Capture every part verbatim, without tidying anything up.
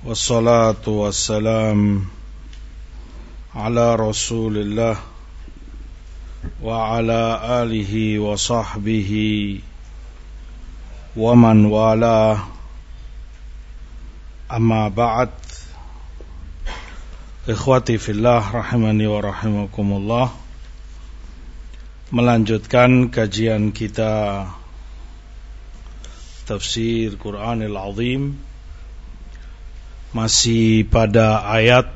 Wassalatu wassalam ala Rasulillah wa ala alihi wa sahbihi wa man wala. Amma ba'd. Ikhwati fillah rahimani wa rahimakumullah. Melanjutkan kajian kita Tafsir Quranil Azim, masih pada ayat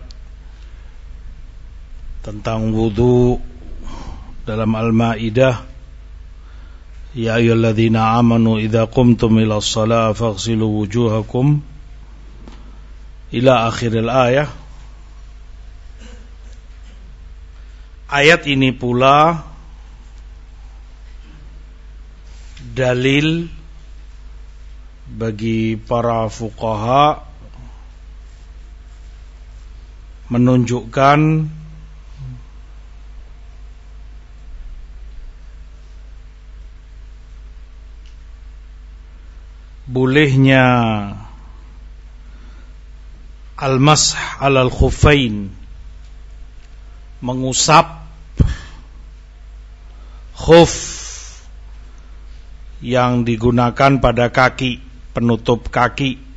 tentang wudu dalam Al-Maidah. Ya ayyuhalladzina amanu idza qumtum ila shalah faghsilu wujuhakum ila akhiril ayah. Ayat ini pula dalil bagi para fuqaha menunjukkan bolehnya al-mash alal khuffain, mengusap khuf yang digunakan pada kaki, penutup kaki.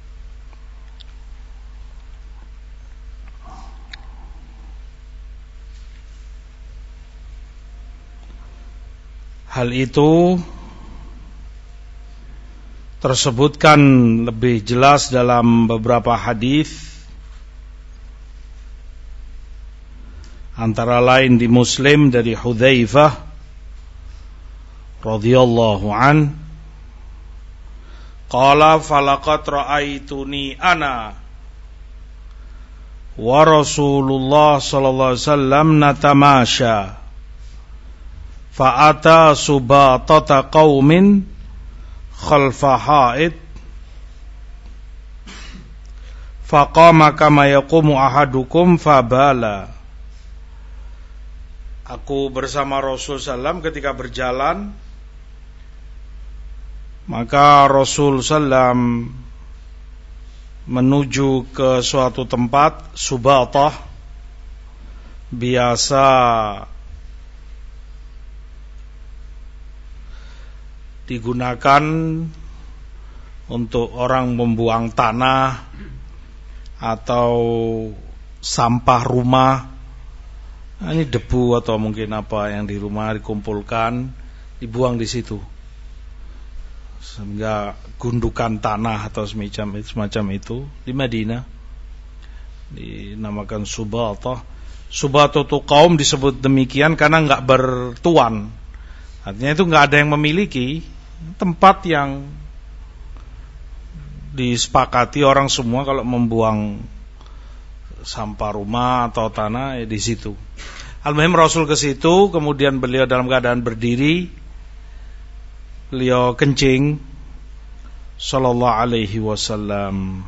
Hal itu tersebutkan lebih jelas dalam beberapa hadis, antara lain di Muslim dari Hudzaifah radhiyallahu an, qala falaqad ra'aituni ana wa Rasulullah sallallahu alaihi wasallam natamasha fa'ata subatata qaumin khalfa ha'id faqama kama yaqumu ahadukum fabala. Aku bersama Rasul sallallahu alaihi wasallam ketika berjalan, maka Rasul sallallahu alaihi wasallam menuju ke suatu tempat, Subatah, biasa digunakan untuk orang membuang tanah atau sampah rumah. Nah, ini debu atau mungkin apa yang di rumah dikumpulkan, dibuang di situ, sehingga gundukan tanah atau semacam semacam itu di Madinah dinamakan Subatah. Subatah itu kaum disebut demikian karena enggak bertuan, artinya itu enggak ada yang memiliki tempat yang disepakati orang semua kalau membuang sampah rumah atau tanah, ya di situ. Al-muhim Rasul ke situ, kemudian beliau dalam keadaan berdiri, beliau kencing sallallahu alaihi wasallam.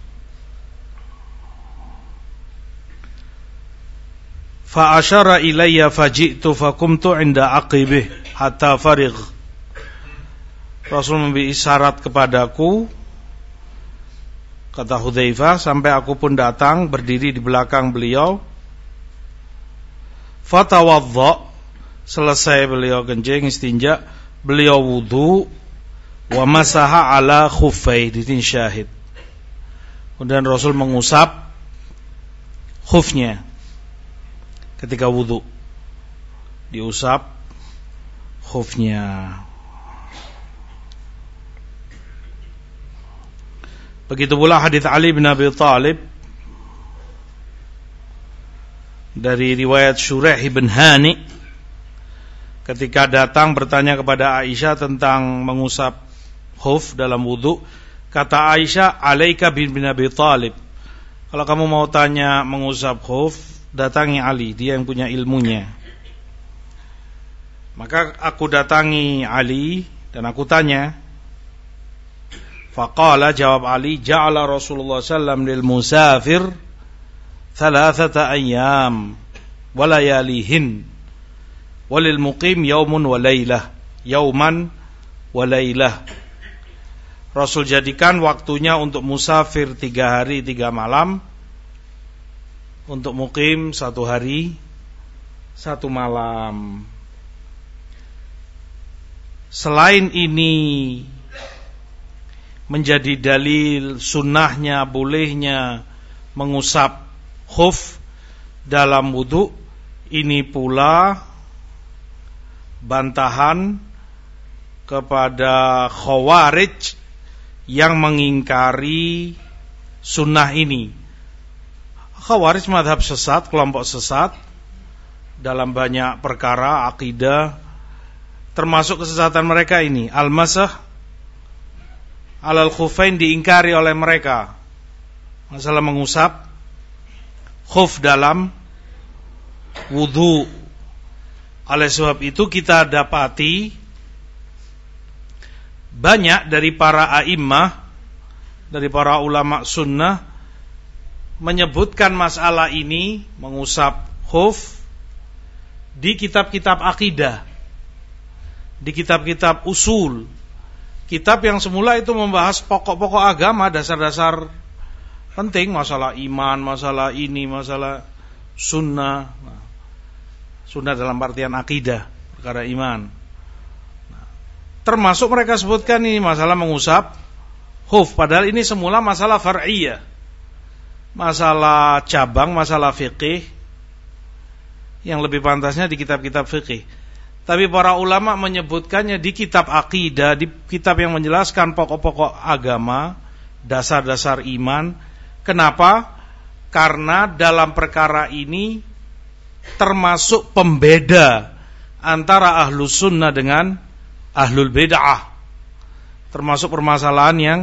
Fa asyara ilayya faji'tu fakumtu 'inda aqibih hatta farigh. Rasul memberi isyarat kepadaku, kata Hudzaifah, sampai aku pun datang berdiri di belakang beliau. Fatawadda, selesai beliau kencing istinja, beliau wudu, wa masaha ala khuffai, di sini syahid. Kemudian Rasul mengusap khufnya ketika wudu, diusap khufnya. Begitu pula hadits Ali bin Abi Thalib dari riwayat Shuraih bin Hani, ketika datang bertanya kepada Aisyah tentang mengusap khuf dalam wudu, kata Aisyah, alaika bin Abi Thalib, kalau kamu mau tanya mengusap khuf, datangi Ali, dia yang punya ilmunya. Maka aku datangi Ali dan aku tanya. Faqala, jawab Ali, ja'ala Rasulullah sallallahu alaihi wasallam lil musafir thalathata ayyam wa layalihin walil muqim yaumun wa laylah, yauman wa laylah. Rasul jadikan waktunya untuk musafir tiga hari tiga malam, untuk mukim satu hari satu malam. Selain ini menjadi dalil sunnahnya, bolehnya mengusap khuf dalam wudu, ini pula bantahan kepada Khawarij yang mengingkari sunnah ini. Khawarij madhab sesat, kelompok sesat dalam banyak perkara akidah, termasuk kesesatan mereka ini. Al-masah alal khufain diingkari oleh mereka, masalah mengusap khuf dalam wudu. Oleh sebab itu kita dapati banyak dari para a'immah, dari para ulama sunnah menyebutkan masalah ini mengusap khuf di kitab-kitab akidah, di kitab-kitab usul, kitab yang semula itu membahas pokok-pokok agama, dasar-dasar penting, masalah iman, masalah ini, masalah sunnah. Sunnah dalam artian akidah, perkara iman. Termasuk mereka sebutkan ini masalah mengusap khuf, padahal ini semula masalah far'iyah, masalah cabang, masalah fikih yang lebih pantasnya di kitab-kitab fikih. Tapi para ulama menyebutkannya di kitab akidah, di kitab yang menjelaskan pokok-pokok agama, dasar-dasar iman. Kenapa? Karena dalam perkara ini termasuk pembeda antara ahlus sunnah dengan ahlul bid'ah. Termasuk permasalahan yang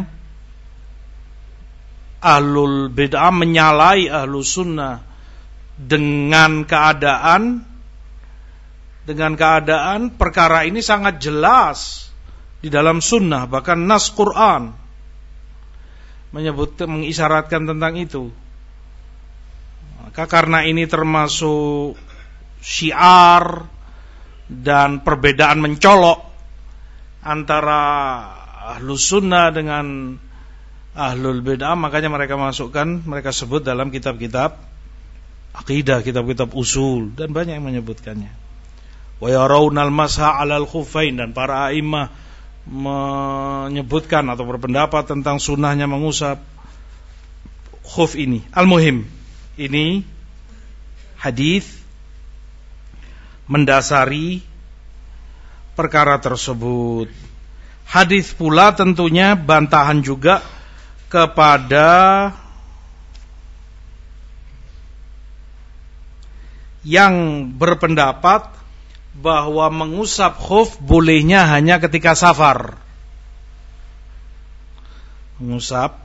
ahlul bid'ah menyalahi ahlus sunnah dengan keadaan dengan keadaan perkara ini sangat jelas di dalam sunnah, bahkan nas Quran menyebut, mengisyaratkan tentang itu. Maka karena ini termasuk syiar dan perbedaan mencolok antara ahlus sunnah dengan ahlul bid'ah, makanya mereka masukkan, mereka sebut dalam kitab-kitab akidah, kitab-kitab usul, dan banyak yang menyebutkannya. Wa yarawnal masha 'alal khuffain, dan para a'immah menyebutkan atau berpendapat tentang sunnahnya mengusap khuf ini. Al-muhim, ini hadis mendasari perkara tersebut. Hadis pula tentunya bantahan juga kepada yang berpendapat bahwa mengusap khuf bolehnya hanya ketika safar. Mengusap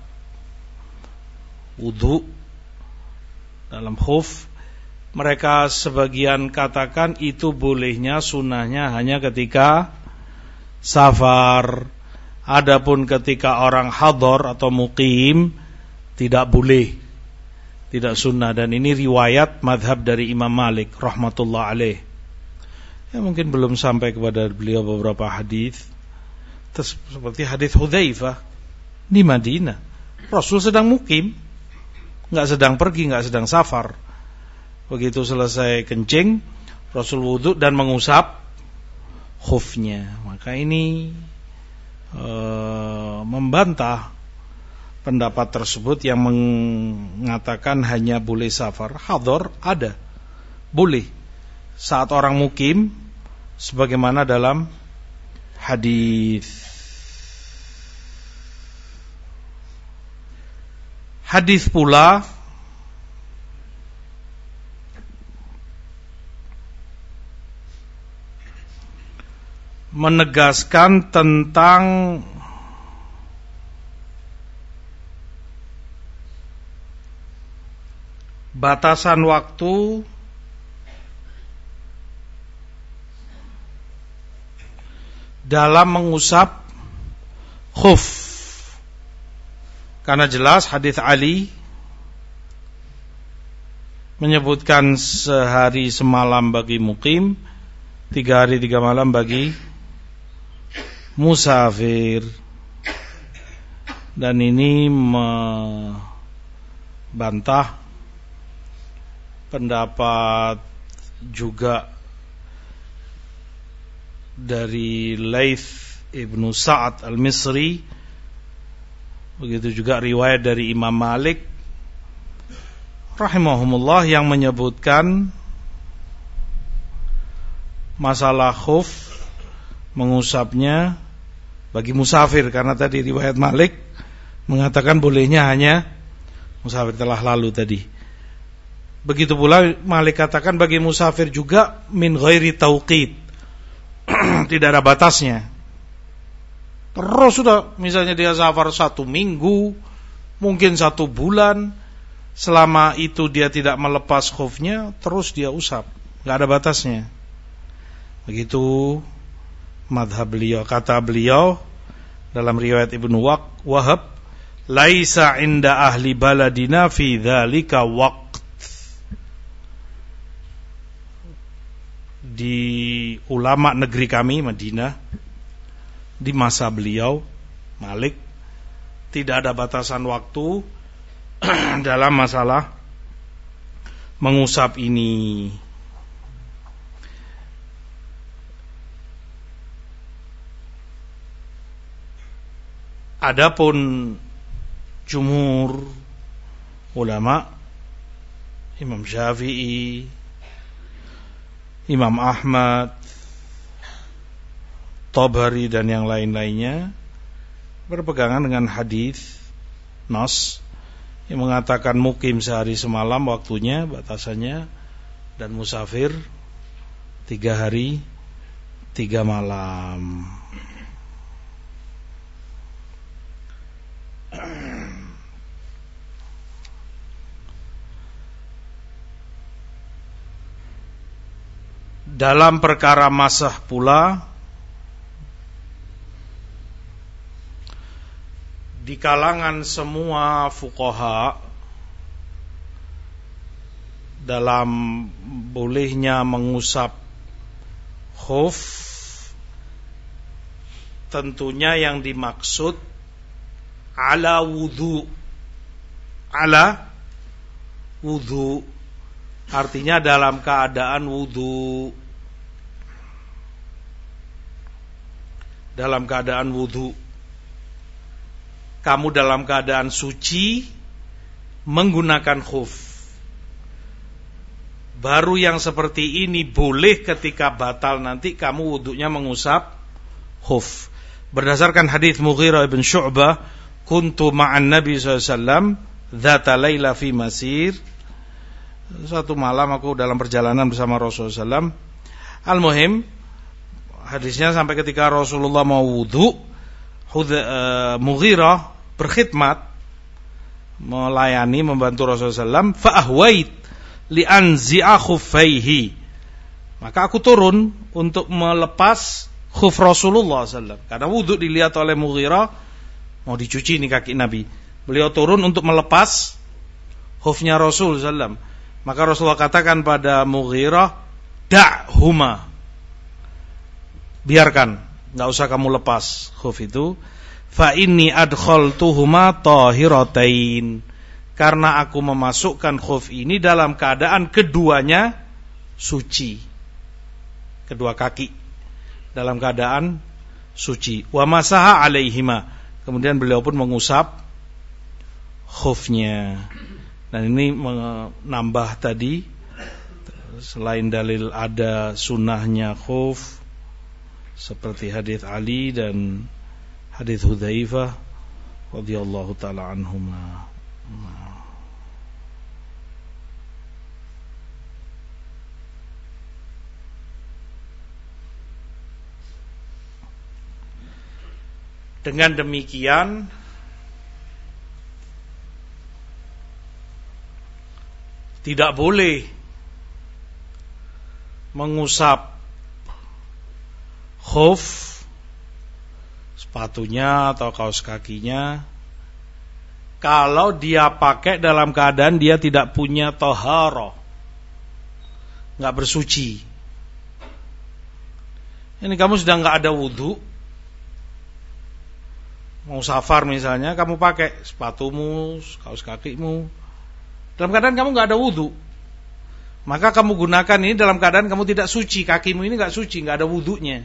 wudu dalam khuf, mereka sebagian katakan itu bolehnya, sunnahnya hanya ketika safar. Adapun ketika orang hadar atau muqim tidak boleh, tidak sunnah. Dan ini riwayat madhab dari Imam Malik rahmatullah alaih. Ya, mungkin belum sampai kepada beliau beberapa hadis, seperti hadis Hudzaifah di Madinah. Rasul sedang mukim, nggak sedang pergi, nggak sedang safar. Begitu selesai kencing, Rasul wudhu dan mengusap khufnya. Maka ini e, membantah pendapat tersebut yang mengatakan hanya boleh safar. Hadar ada, boleh saat orang mukim, sebagaimana dalam hadis. Hadis pula menegaskan tentang batasan waktu dalam mengusap khuf. Karena jelas hadis Ali menyebutkan sehari semalam bagi mukim, tiga hari tiga malam bagi musafir. dan ini membantah pendapat juga dari Laits Ibnu Sa'ad Al-Misri, begitu juga riwayat dari Imam Malik rahimahumullah yang menyebutkan masalah khuf mengusapnya bagi musafir, karena tadi riwayat Malik mengatakan bolehnya hanya musafir, telah lalu tadi. Begitu pula Malik katakan bagi musafir juga min ghairi tauqid, tidak ada batasnya. Terus sudah, misalnya dia safar satu minggu, mungkin satu bulan, selama itu dia tidak melepas khufnya, terus dia usap, nggak ada batasnya. Begitu madhab beliau. Kata beliau dalam riwayat Ibnu Wahab, laisa inda ahli baladina fi dzalika waqt. Di ulama negeri kami Madinah, di masa beliau Malik, tidak ada batasan waktu dalam masalah mengusap ini. Adapun jumhur ulama, Imam Syafi'i, Imam Ahmad, Tabari dan yang lain-lainnya berpegangan dengan hadis nas yang mengatakan mukim sehari semalam waktunya, batasannya, dan musafir tiga hari tiga malam. Dalam perkara masah pula, di kalangan semua fuqaha, dalam bolehnya mengusap khuf, tentunya yang dimaksud ala wudu, ala wudu, artinya dalam keadaan wudu, dalam keadaan wudu. Kamu dalam keadaan suci menggunakan khuf, baru yang seperti ini boleh ketika batal nanti kamu wudunya mengusap khuf. Berdasarkan hadis Mughirah bin Syu'bah, kuntu ma'an Nabi sallallahu alaihi wasallam dzata laila fi masir. Suatu malam aku dalam perjalanan bersama Rasulullah sallallahu alaihi wasallam. Al-muhim, hadisnya sampai ketika Rasulullah mau wudu, uh, Mughirah berkhidmat, melayani, membantu Rasulullah sallallahu alaihi wasallam. Fa'ahwait li'anzi'a khuffaihi, maka aku turun untuk melepas khuf Rasulullah sallallahu alaihi wasallam. Karena wudu dilihat oleh Mughirah, mau dicuci nih kaki Nabi. Beliau turun untuk melepas khufnya Rasul sallallahu alaihi wasallam. Maka Rasulullah katakan pada Mughirah, da'huma, biarkan, enggak usah kamu lepas khuf itu. Fa inni adkhaltuhuma tahiratain, karena aku memasukkan khuf ini dalam keadaan keduanya suci, kedua kaki dalam keadaan suci. Wa masaha alaihima, kemudian beliau pun mengusap khufnya. Dan ini menambah tadi, selain dalil ada sunnahnya khuf seperti hadis Ali dan hadis Hudzaifah radhiyallahu taala anhuma. Dengan demikian tidak boleh mengusap khuf, sepatunya atau kaos kakinya, kalau dia pakai dalam keadaan dia tidak punya taharah, enggak bersuci. Ini kamu sedang enggak ada wudu, mau safar misalnya, kamu pakai sepatumu, kaos kakimu, dalam keadaan kamu nggak ada wudu, maka kamu gunakan ini dalam keadaan kamu tidak suci, kakimu ini nggak suci, nggak ada wudunya.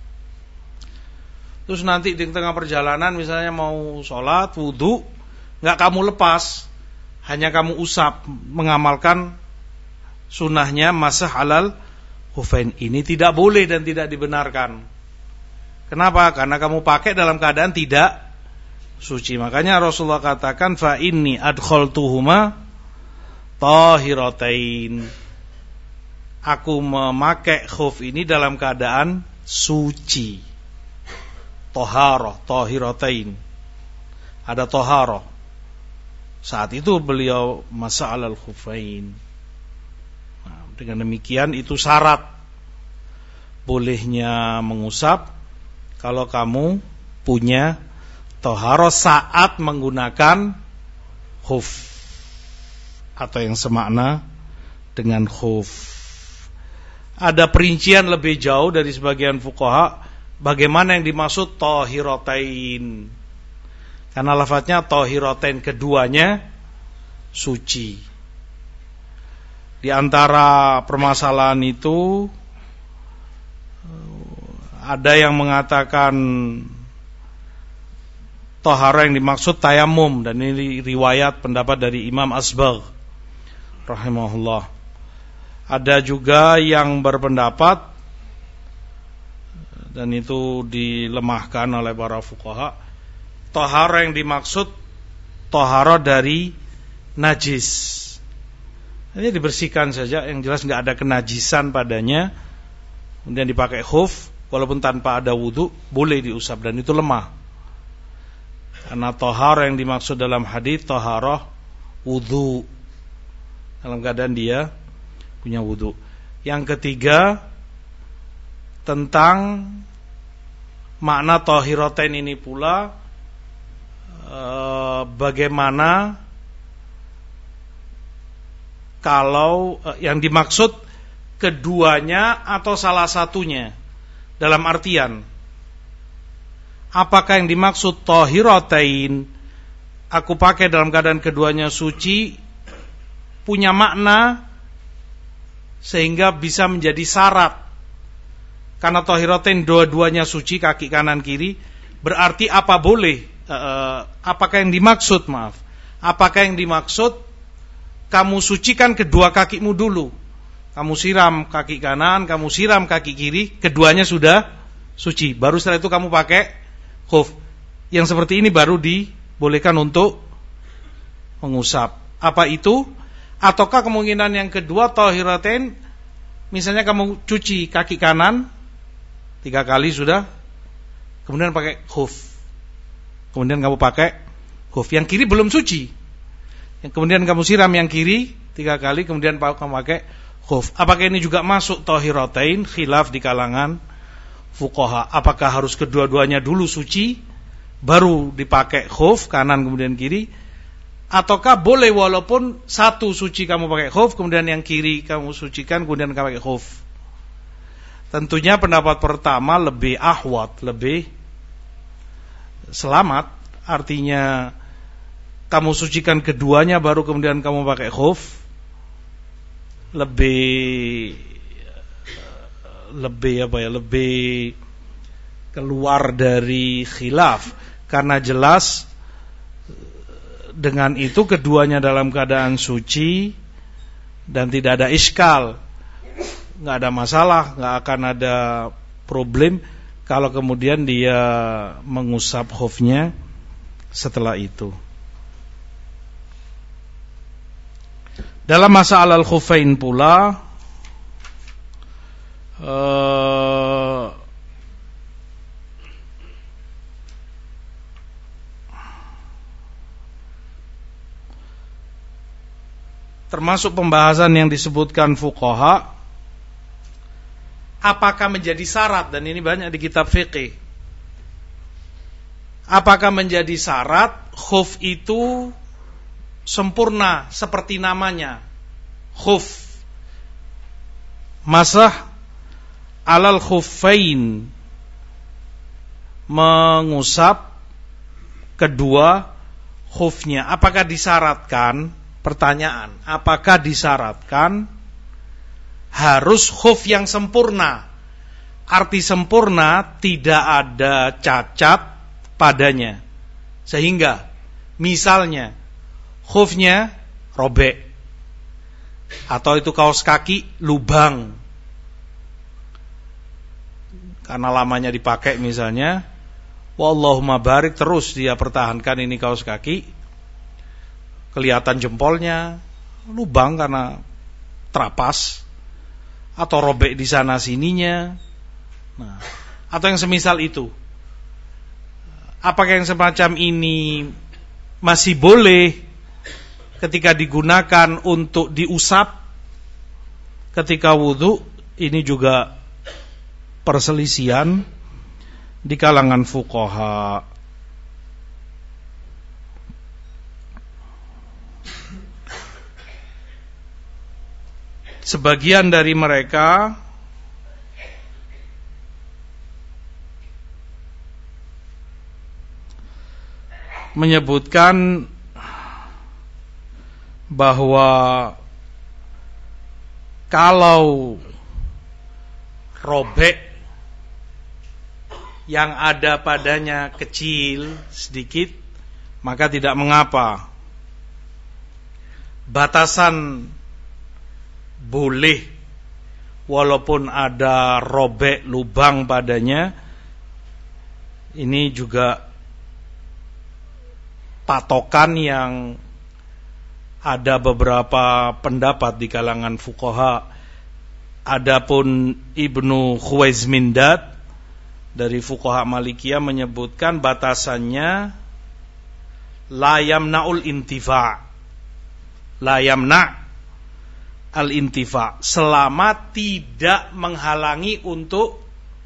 Terus nanti di tengah perjalanan misalnya mau sholat, wudu, nggak kamu lepas, hanya kamu usap, mengamalkan sunnahnya masah alal khufain. Ini tidak boleh dan tidak dibenarkan. Kenapa? Karena kamu pakai dalam keadaan tidak suci. Makanya Rasulullah katakan, fa inni adkhaltuhuma tahiratain. Aku memakai khuf ini dalam keadaan suci. Toharoh, tahiratain. Ada toharoh. Saat itu beliau masah alal khufain. Nah, dengan demikian itu syarat bolehnya mengusap kalau kamu punya toharoh saat menggunakan khuf atau yang semakna dengan khuf. Ada perincian lebih jauh dari sebagian fuqaha bagaimana yang dimaksud tahiratain. Karena lafadznya tahiratain, keduanya suci. Di antara permasalahan itu ada yang mengatakan tahara yang dimaksud tayamum, dan ini riwayat pendapat dari Imam Asbagh rahimahullah. Ada juga yang berpendapat, dan itu dilemahkan oleh para fuqaha, tahara yang dimaksud tahara dari najis. Ini dibersihkan saja, yang jelas nggak ada kenajisan padanya, kemudian dipakai khuf, walaupun tanpa ada wudu, boleh diusap, dan itu lemah. Karena tahara yang dimaksud dalam hadis taharah wudu, dalam keadaan dia punya wudu. Yang ketiga, tentang makna tahiratain ini pula, eh, bagaimana kalau eh, yang dimaksud keduanya atau salah satunya, dalam artian apakah yang dimaksud tahiratain aku pakai dalam keadaan keduanya suci punya makna sehingga bisa menjadi syarat. Karena tahiratain dua-duanya suci, kaki kanan kiri, berarti apa boleh eh, apakah yang dimaksud maaf apakah yang dimaksud kamu sucikan kedua kakimu dulu, kamu siram kaki kanan, kamu siram kaki kiri, keduanya sudah suci, baru setelah itu kamu pakai khuf. Yang seperti ini baru dibolehkan untuk mengusap. Apa itu? Ataukah kemungkinan yang kedua, tahiratain, misalnya kamu cuci kaki kanan tiga kali sudah, kemudian pakai khuf, kemudian kamu pakai khuf, yang kiri belum suci, yang kemudian kamu siram yang kiri tiga kali, kemudian kamu pakai khuf. Apakah ini juga masuk tahiratain? Khilaf di kalangan fuqaha. Apakah harus kedua-duanya dulu suci baru dipakai khuf kanan kemudian kiri, ataukah boleh walaupun satu suci kamu pakai khuf, kemudian yang kiri kamu sucikan kemudian kamu pakai khuf? Tentunya pendapat pertama lebih ahwat, lebih selamat. Artinya kamu sucikan keduanya baru kemudian kamu pakai khuf, lebih lebih apa ya lebih keluar dari khilaf, karena jelas dengan itu keduanya dalam keadaan suci dan tidak ada iskal, nggak ada masalah, nggak akan ada problem kalau kemudian dia mengusap khufnya setelah itu. Dalam masalah al-khufain pula, uh, termasuk pembahasan yang disebutkan fuqaha, apakah menjadi syarat, dan ini banyak di kitab fiqih, apakah menjadi syarat khuf itu sempurna seperti namanya khuf, masah alal khuffain, mengusap Kedua, khufnya apakah disyaratkan? Pertanyaan, apakah disyaratkan harus khuf yang sempurna? Arti sempurna tidak ada cacat padanya. Sehingga misalnya khufnya robek, atau itu kaos kaki lubang karena lamanya dipakai misalnya, wallahumma barik, terus dia pertahankan ini kaos kaki, kelihatan jempolnya lubang karena terapas atau robek di sana sininya, nah, atau yang semisal itu. Apakah yang semacam ini masih boleh ketika digunakan untuk diusap ketika wudu? Ini juga perselisihan di kalangan fuqaha. Sebagian dari mereka menyebutkan bahwa kalau robek yang ada padanya kecil sedikit, maka tidak mengapa. Batasan boleh walaupun ada robek lubang padanya, ini juga patokan yang ada beberapa pendapat di kalangan fuqaha. Adapun Ibnu Khuwaizmindad dari fuqaha Malikiyah menyebutkan batasannya la yamna'ul intifa', la yamna' al-intifa', selama tidak menghalangi untuk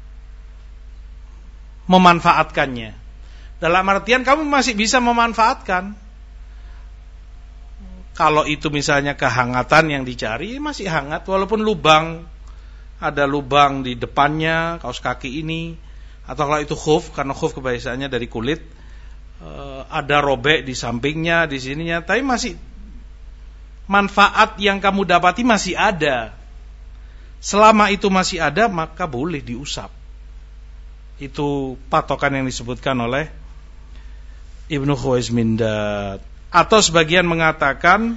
memanfaatkannya. Dalam artian kamu masih bisa memanfaatkan. Kalau itu misalnya kehangatan yang dicari, masih hangat walaupun lubang, ada lubang di depannya kaos kaki ini, atau kalau itu khuf, karena khuf kebiasaannya dari kulit, ada robek di sampingnya, di sininya, tapi masih manfaat yang kamu dapati masih ada. Selama itu masih ada, maka boleh diusap. Itu patokan yang disebutkan oleh Ibnu Khuwaizmindad. Atau sebagian mengatakan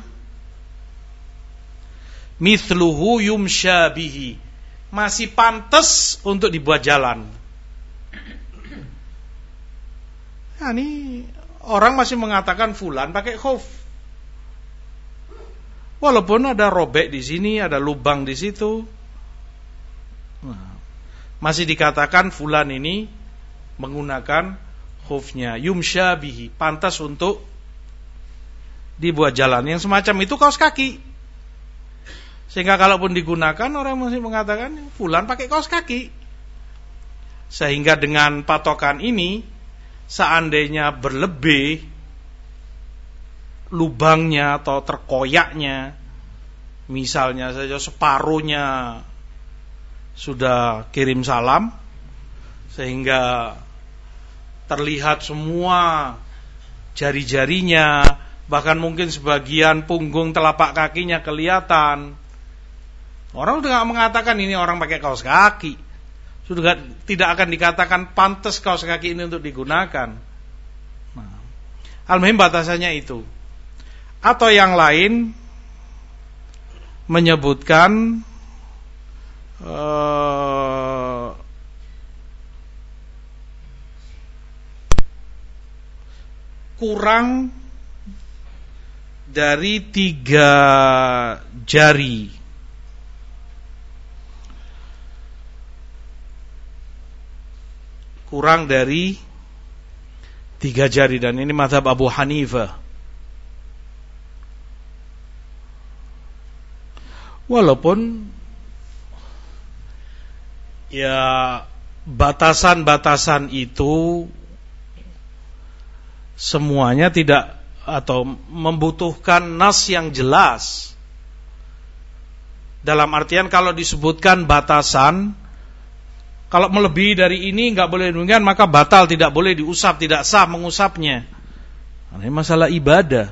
mithluhu yumsha bihi, masih pantas untuk dibuat jalan. Nah, ini orang masih mengatakan fulan pakai khuf, walaupun ada robek di sini, ada lubang di situ, nah, masih dikatakan fulan ini menggunakan khufnya, yumsha bihi, pantas untuk dibuat jalan. Yang semacam itu kaos kaki, sehingga kalaupun digunakan orang masih mengatakan fulan pakai kaos kaki. Sehingga dengan patokan ini, seandainya berlebih lubangnya atau terkoyaknya, misalnya saja separuhnya sudah kirim salam, sehingga terlihat semua jari-jarinya, bahkan mungkin sebagian punggung telapak kakinya kelihatan, orang sudah tidak mengatakan ini orang pakai kaos kaki, sudah tidak akan dikatakan pantas kaos kaki ini untuk digunakan. Nah, al-muhim batasannya itu. Atau yang lain menyebutkan uh, kurang dari tiga jari. Kurang dari tiga jari, dan ini mazhab Abu Hanifah. Walaupun ya batasan-batasan itu semuanya tidak atau membutuhkan nas yang jelas. Dalam artian kalau disebutkan batasan, kalau melebihi dari ini nggak boleh demikian, maka batal, tidak boleh diusap, tidak sah mengusapnya. Ini masalah ibadah.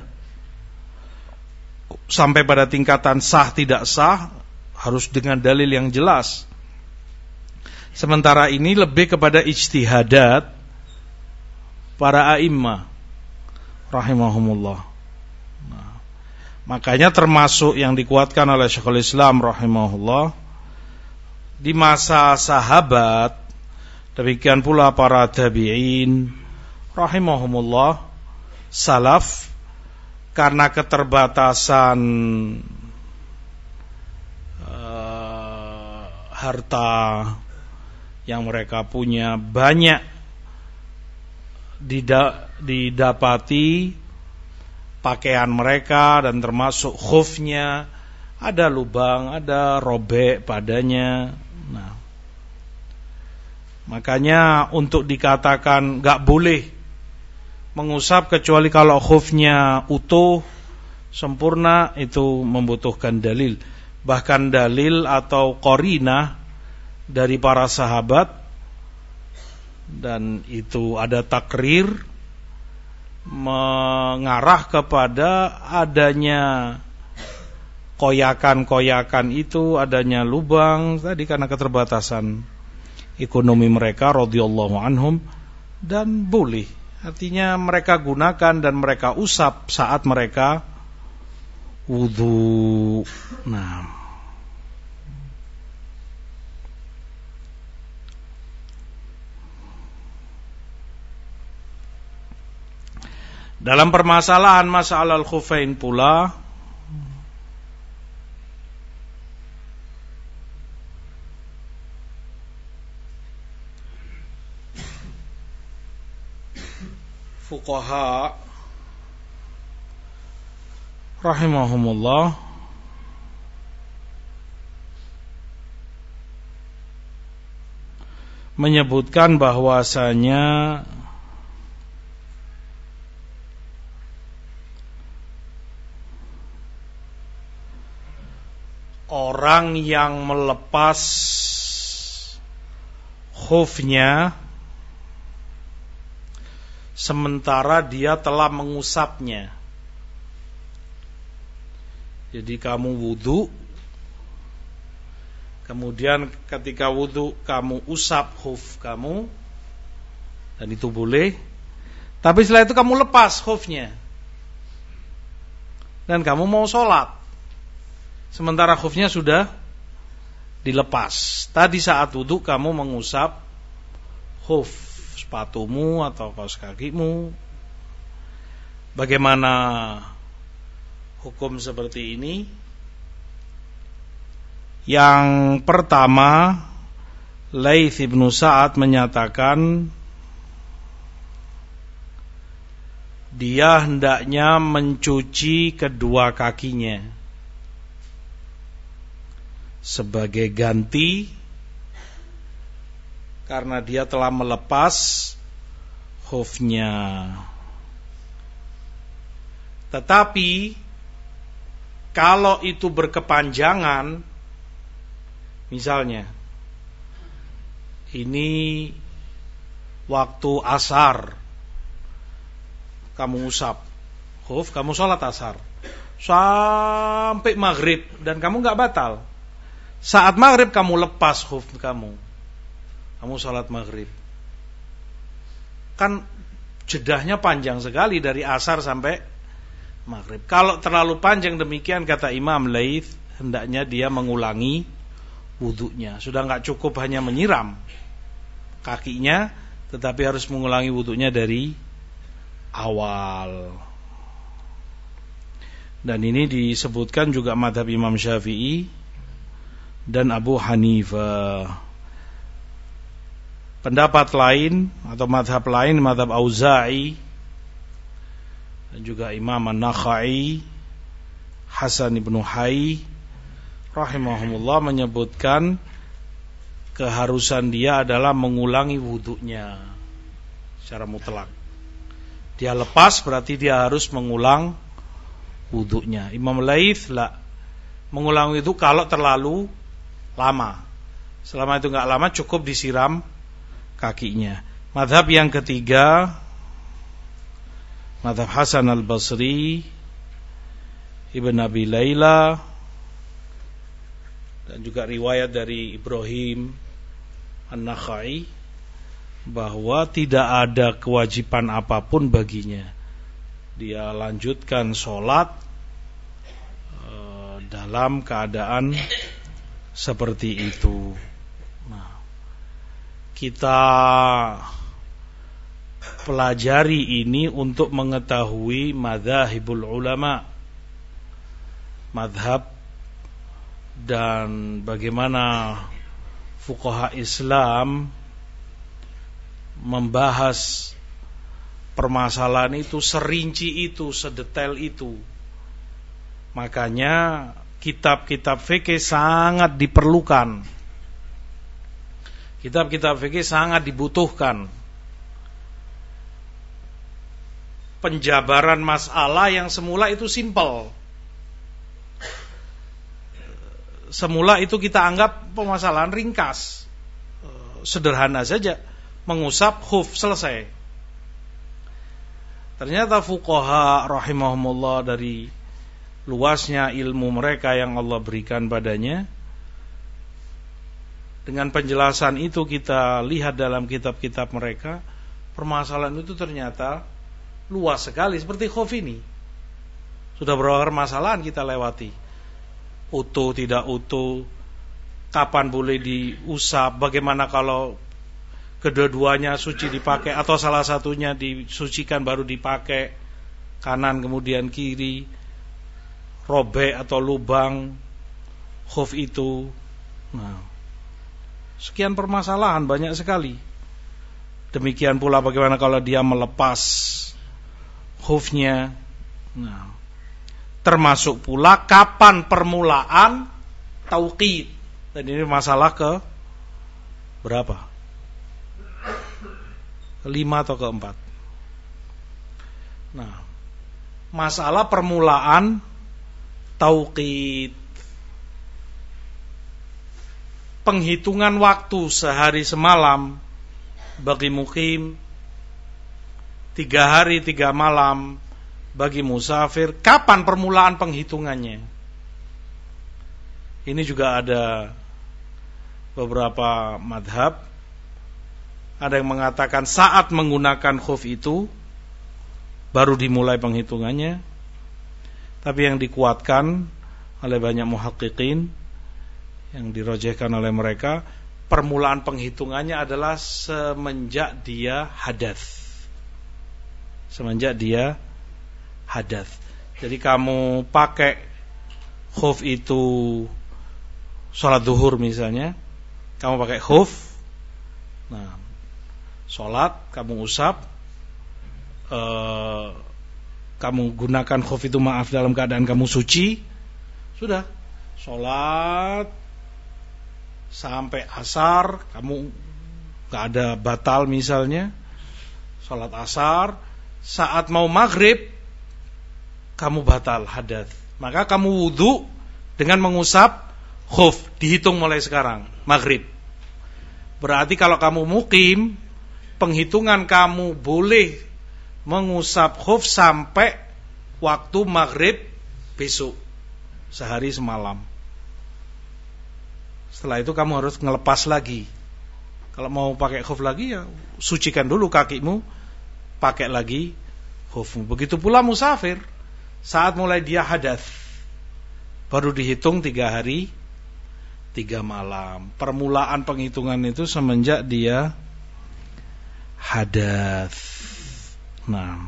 Sampai pada tingkatan sah tidak sah harus dengan dalil yang jelas. Sementara ini lebih kepada ijtihadat para a'immah rahimahumullah. Nah, makanya termasuk yang dikuatkan oleh Syekhul Islam rahimahullah di masa sahabat, demikian pula para tabi'in rahimahumullah, salaf, karena keterbatasan uh, harta yang mereka punya, banyak dida- didapati pakaian mereka dan termasuk khufnya ada lubang, ada robek padanya. Nah, makanya untuk dikatakan gak boleh mengusap kecuali kalau khufnya utuh, sempurna, itu membutuhkan dalil. Bahkan dalil atau qarinah dari para sahabat, dan itu ada takrir mengarah kepada adanya koyakan-koyakan itu, adanya lubang tadi karena keterbatasan ekonomi mereka radhiyallahu anhum, dan boleh, artinya mereka gunakan dan mereka usap saat mereka wudu. Nah, dalam permasalahan masalah al-khufain pula, fuqaha rahimahumullah menyebutkan bahwasanya orang yang melepas khufnya sementara dia telah mengusapnya. Jadi kamu wudu, kemudian ketika wudu kamu usap khuf kamu, dan itu boleh. Tapi setelah itu kamu lepas khufnya dan kamu mau sholat, sementara khufnya sudah dilepas. Tadi saat wudu kamu mengusap khuf sepatumu atau kaos kakimu. Bagaimana hukum seperti ini? Yang pertama, Laits bin Sa'ad menyatakan dia hendaknya mencuci kedua kakinya sebagai ganti karena dia telah melepas khufnya. Tetapi kalau itu berkepanjangan, misalnya ini waktu asar kamu usap khuf, kamu sholat asar sampai maghrib dan kamu gak batal. Saat maghrib kamu lepas khuf kamu, kamu sholat maghrib, kan jedahnya panjang sekali dari asar sampai maghrib. Kalau terlalu panjang demikian, kata Imam Laits, hendaknya dia mengulangi wudunya. Sudah gak cukup hanya menyiram kakinya, tetapi harus mengulangi wudunya dari awal. Dan ini disebutkan juga mazhab Imam Syafi'i dan Abu Hanifah. Pendapat lain atau mazhab lain, mazhab Auza'i dan juga Imam An-Nakhai, Hasan ibnu Hayy rahimahumullah menyebutkan keharusan dia adalah mengulangi wudunya secara mutlak. Dia lepas berarti dia harus mengulang wudunya. Imam Laits lah, mengulang itu kalau terlalu lama. Selama itu enggak lama cukup disiram kakinya. Mazhab yang ketiga, mazhab Hasan al-Basri, Ibn Abi Layla, dan juga riwayat dari Ibrahim An-Nakhai, bahwa tidak ada kewajiban apapun baginya. Dia lanjutkan sholat uh, dalam keadaan seperti itu. Nah, kita pelajari ini untuk mengetahui madzhabul ulama, madhab, dan bagaimana fuqaha Islam membahas permasalahan itu, serinci itu, sedetail itu. Makanya kitab-kitab fikih sangat diperlukan. Kitab-kitab fikih sangat dibutuhkan. Penjabaran masalah yang semula itu simpel. Semula itu kita anggap permasalahan ringkas, sederhana saja, mengusap khuf, selesai. Ternyata fuqaha rahimahumullah, dari luasnya ilmu mereka yang Allah berikan padanya, dengan penjelasan itu kita lihat dalam kitab-kitab mereka, permasalahan itu ternyata luas sekali. Seperti khuf ini, sudah berapa permasalahan kita lewati, utuh tidak utuh, kapan boleh diusap, bagaimana kalau kedua-duanya suci dipakai atau salah satunya disucikan baru dipakai, kanan kemudian kiri, robek atau lubang khuf itu. Nah, sekian permasalahan, banyak sekali. Demikian pula bagaimana kalau dia melepas khufnya. Nah, termasuk pula kapan permulaan tauqid. Dan ini masalah ke berapa? Kelima atau keempat. Nah, masalah permulaan tauqid, penghitungan waktu sehari semalam bagi mukim, tiga hari tiga malam bagi musafir. Kapan permulaan penghitungannya? Ini juga ada beberapa madhab. Ada yang mengatakan saat menggunakan khuf itu baru dimulai penghitungannya. Tapi yang dikuatkan oleh banyak muhaqqiqin, yang dirojehkan oleh mereka, permulaan penghitungannya adalah semenjak dia hadath. Semenjak dia hadath. Jadi kamu pakai khuf itu sholat zuhur misalnya, kamu pakai khuf, nah, sholat, kamu usap, uh, kamu gunakan khuf itu, maaf, dalam keadaan kamu suci, sudah, sholat sampai asar, kamu gak ada batal misalnya, sholat asar, saat mau maghrib, kamu batal hadas, maka kamu wudu dengan mengusap khuf, dihitung mulai sekarang, maghrib. Berarti kalau kamu mukim, penghitungan kamu boleh mengusap khuf sampai waktu maghrib besok, sehari semalam. Setelah itu kamu harus ngelepas lagi. Kalau mau pakai khuf lagi, ya sucikan dulu kakimu, pakai lagi khufmu. Begitu pula musafir, saat mulai dia hadas, baru dihitung tiga hari tiga malam. Permulaan penghitungan itu semenjak dia hadas. Nah,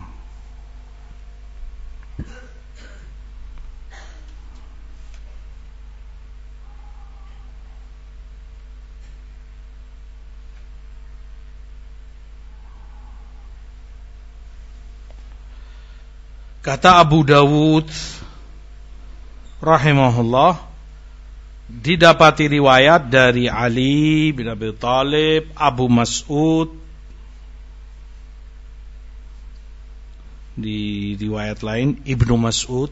kata Abu Dawud rahimahullah, didapati riwayat dari Ali bin Abi Thalib, Abu Mas'ud, di riwayat lain Ibnu Mas'ud,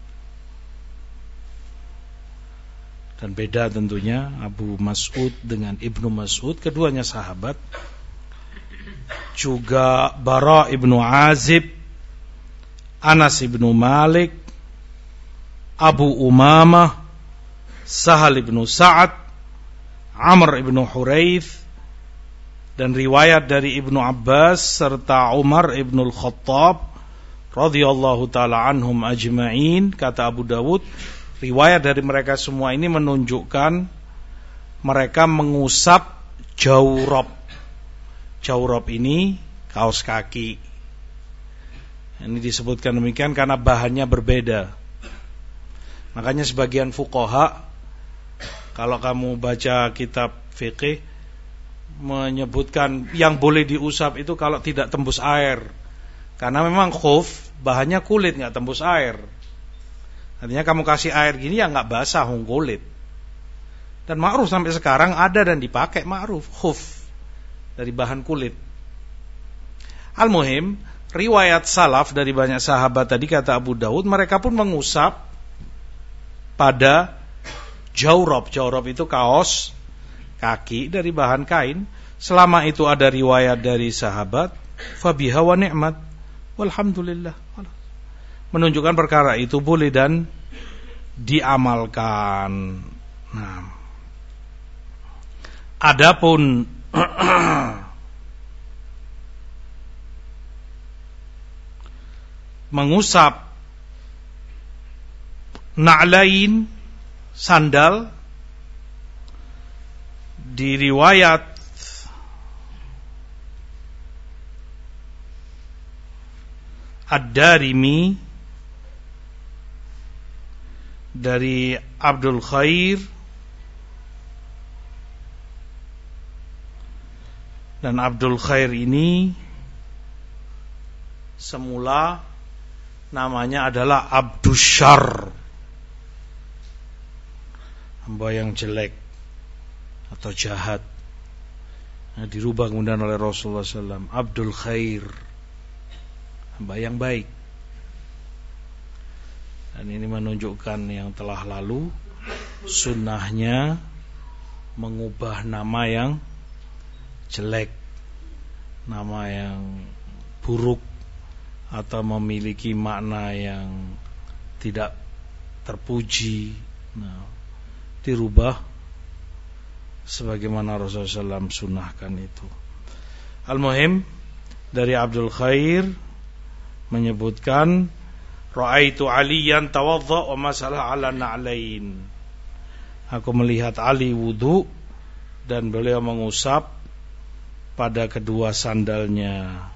dan beda tentunya Abu Mas'ud dengan Ibnu Mas'ud, keduanya sahabat. Juga Bara ibnu Azib Anas ibnu Malik, Abu Umamah, Sahal ibnu Sa'ad, Amr ibnu Huraith, dan riwayat dari Ibnu Abbas serta Umar ibnu Al-Khattab radhiyallahu taala anhum ajma'in. Kata Abu Dawud, riwayat dari mereka semua ini menunjukkan mereka mengusap jawrab. Jawrab ini kaos kaki. Ini disebutkan demikian karena bahannya berbeda. Makanya sebagian fuqaha, kalau kamu baca kitab fikih, menyebutkan yang boleh diusap itu kalau tidak tembus air. Karena memang khuf bahannya kulit, nggak tembus air. Artinya kamu kasih air gini ya nggak basah, hong kulit. Dan ma'ruf sampai sekarang ada dan dipakai ma'ruf khuf dari bahan kulit. Al-muhim, riwayat salaf dari banyak sahabat tadi, kata Abu Dawud, mereka pun mengusap pada jawrab. Jawrab itu kaos kaki dari bahan kain. Selama itu ada riwayat dari sahabat, fabiha wa ni'mat, walhamdulillah. Menunjukkan perkara itu boleh dan diamalkan. Nah, adapun mengusap na'lain, sandal, di riwayat Ad-Darimi dari Abdul Khair dan Abdul Khair ini semula namanya adalah Abdus Syarr, hamba yang jelek atau jahat. Nah, dirubah kemudian oleh Rasulullah sallallahu alaihi wasallam Abdul Khair, hamba yang baik. Dan ini menunjukkan yang telah lalu sunnahnya mengubah nama yang jelek, nama yang buruk, atau memiliki makna yang tidak terpuji, nah, dirubah sebagaimana Rasulullah sallallahu alaihi wasallam sunnahkan itu. Al-muhim, dari Abdul Khair menyebutkan ra'aitu Aliyan tawadda wa masalah ala na'lain. Aku melihat Ali wudu dan beliau mengusap pada kedua sandalnya.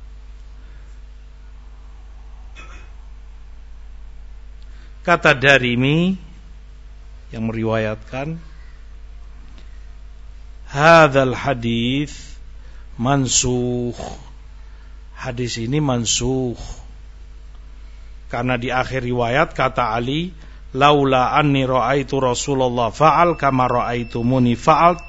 Kata Darimi yang meriwayatkan, hadzal hadis mansukh. Hadis ini mansukh karena di akhir riwayat kata Ali, laula anni ra'aitu Rasulullah fa'al kama ra'aitumuni fa'alt.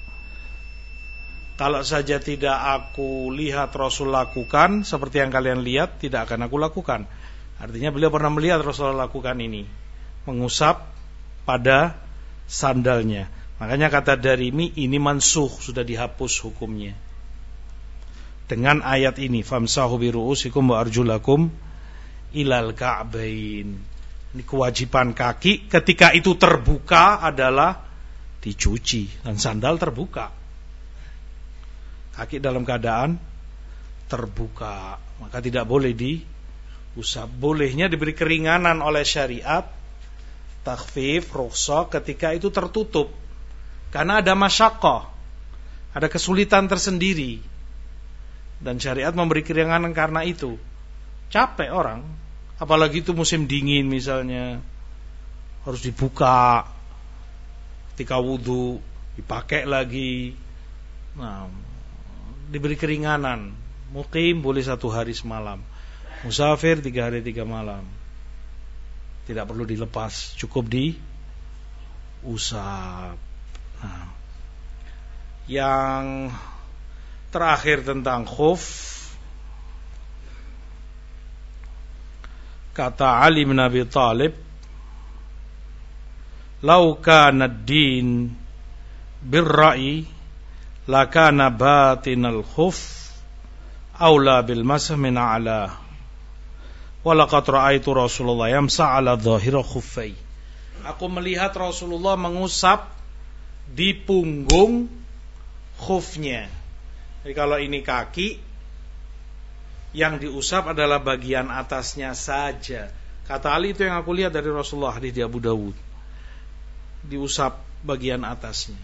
Kalau saja tidak aku lihat Rasul lakukan seperti yang kalian lihat, tidak akan aku lakukan. Artinya beliau pernah melihat Rasulullah lakukan ini, mengusap pada sandalnya. Makanya kata Darimi, ini mansukh, sudah dihapus hukumnya dengan ayat ini, famsahu bi ru'usikum wa arjulakum ilal ka'bain. Ini kewajiban kaki ketika itu terbuka adalah dicuci, dan sandal terbuka. Kaki dalam keadaan terbuka, maka tidak boleh diusap. Bolehnya diberi keringanan oleh syariat, takhfif, rukhsah ketika itu tertutup, karena ada masyaqqah, ada kesulitan tersendiri, dan syariat memberi keringanan karena itu. Capek orang, apalagi itu musim dingin misalnya, harus dibuka ketika wudu, dipakai lagi. Nah, diberi keringanan. Muqim boleh satu hari semalam, musafir tiga hari tiga malam, tidak perlu dilepas, cukup diusap. Nah, yang terakhir tentang khuf, kata Ali bin Abi Thalib, "Lau kana ad-din bir-ra'i lakana batinal khuf aula bil masah min a'la walaqad ra'aitu Rasulullah yamsa 'ala dhahira khuffai. Aku melihat Rasulullah mengusap di punggung khufnya. Jadi kalau ini kaki, yang diusap adalah bagian atasnya saja. Kata Ali, itu yang aku lihat dari Rasulullah, hadis di Abu Dawud. Diusap bagian atasnya.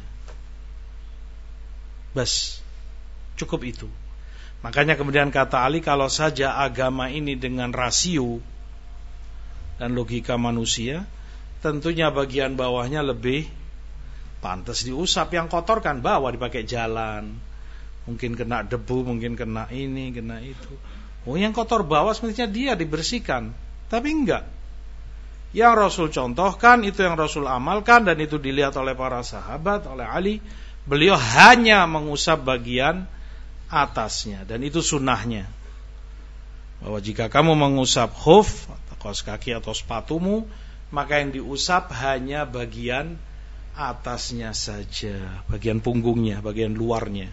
Bas, cukup itu. Makanya kemudian kata Ali, kalau saja agama ini dengan rasio dan logika manusia, tentunya bagian bawahnya lebih pantas diusap. Yang kotor kan bawah, dipakai jalan, mungkin kena debu, mungkin kena ini, kena itu. Oh, yang kotor bawah sebenarnya dia dibersihkan, tapi enggak. Yang Rasul contohkan, itu yang Rasul amalkan, dan itu dilihat oleh para sahabat, oleh Ali. Beliau hanya mengusap bagian atasnya, dan itu sunnahnya. Bahwa jika kamu mengusap khuf, kaos kaki atau sepatumu, maka yang diusap hanya bagian atasnya saja, bagian punggungnya, bagian luarnya.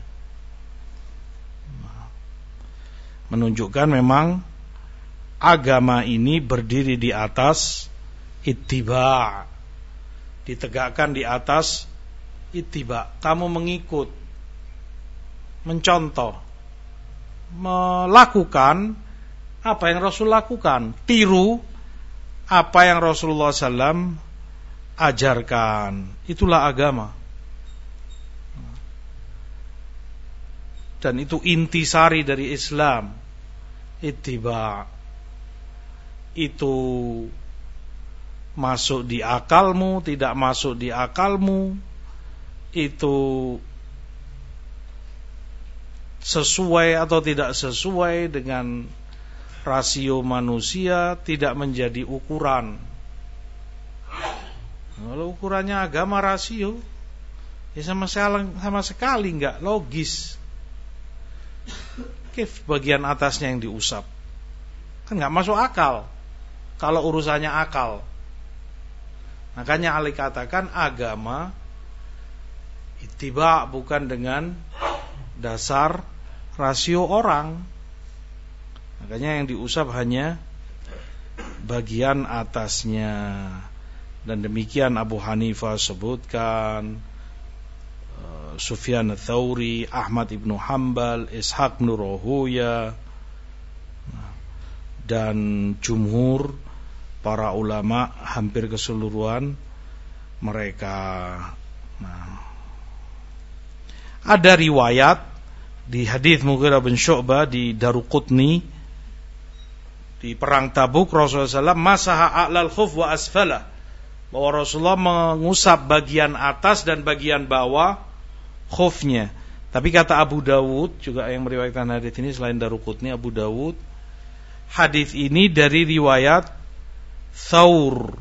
Menunjukkan memang agama ini berdiri di atas ittiba', ditegakkan di atas ittiba'. Kamu mengikut, mencontoh, melakukan apa yang Rasul lakukan, tiru apa yang Rasulullah sallallahu alaihi wasallam ajarkan. Itulah agama. Dan itu intisari dari Islam. Ittiba'. Itu masuk di akalmu, tidak masuk di akalmu, itu sesuai atau tidak sesuai dengan rasio manusia, tidak menjadi ukuran. Kalau ukurannya agama rasio, ya sama sekali, sama sekali enggak logis. Kif bagian atasnya yang diusap, kan enggak masuk akal kalau urusannya akal. Makanya Ali katakan agama ittiba' bukan dengan dasar rasio orang. Makanya yang diusap hanya bagian atasnya. Dan demikian Abu Hanifah sebutkan, Sufyan Ats-Tsauri, Ahmad ibnu Hanbal, Ishaq bin Rahuya, dan jumhur para ulama, hampir keseluruhan mereka. Nah, ada riwayat di hadis Mughirah bin Syu'bah di Daruqutni, di perang Tabuk Rasulullah sallallahu alaihi wasallam masaha a'lal khuf wa asfalah, bahwa Rasulullah mengusap bagian atas dan bagian bawah khufnya. Tapi kata Abu Dawud, juga yang meriwayatkan hadis ini selain Daruqutni, Abu Dawud, hadis ini dari riwayat Tsaur.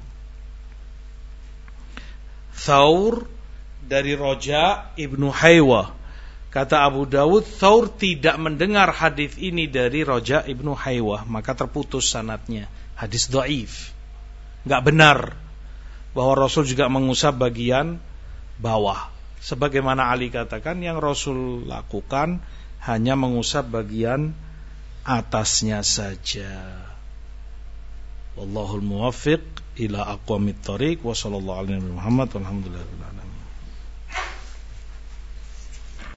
Tsaur dari Roja ibnu Haywah. Kata Abu Dawud, Tsaur tidak mendengar hadis ini dari Roja ibnu Haywah, maka terputus sanadnya. Hadis dhaif. Enggak benar bahwa Rasul juga mengusap bagian bawah. Sebagaimana Ali katakan, yang Rasul lakukan hanya mengusap bagian atasnya saja. Wallahul muwaffiq ila aqwamit thoriq wa sallallahu alaihi wa sallam Muhammad walhamdulillah.